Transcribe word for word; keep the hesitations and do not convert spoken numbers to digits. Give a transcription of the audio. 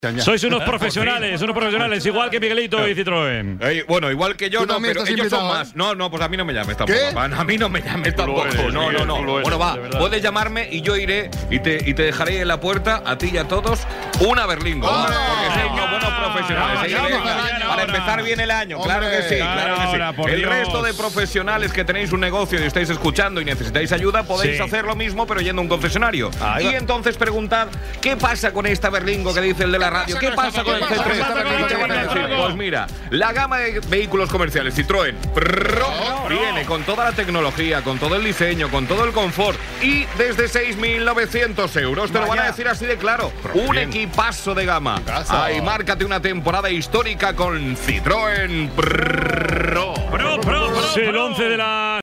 Sois unos profesionales, unos profesionales, igual que Miguelito y Citroën. Eh, bueno, igual que yo, no, pero ellos son más. No, no, pues a mí no me llames tampoco. ¿Qué? A mí no me llames tampoco. eres, no, no, no. Miguel, Bueno, va, eres, puedes llamarme y yo iré y te, y te dejaré en la puerta, a ti y a todos, una Berlingo. ¡Ole! Porque sois unos buenos profesionales. Ahora, ¿eh? ahora, Venga, ahora, para ahora. empezar bien el año, Hombre, claro que sí, claro que sí. ahora, por el Dios. resto de profesionales que tenéis un negocio y estáis escuchando y necesitáis ayuda, podéis Sí. hacer lo mismo, pero yendo a un concesionario. Ahí Y va. entonces preguntad, ¿qué pasa con esta Berlingo que dice el de la radio? ¿Qué pasa con el ¿Qué C pasa tres? con esta Y te van a Berlingo? decir, pues mira, la gama de vehículos comerciales Citroën prrr, viene con toda la tecnología, con todo el diseño, con todo el confort y desde seis mil novecientos euros. Te lo van a decir así de claro. Un equipazo de gama. Casa. Ay, márcate una temporada histórica con Citroën Pro. Pro, pro, pro, El once de la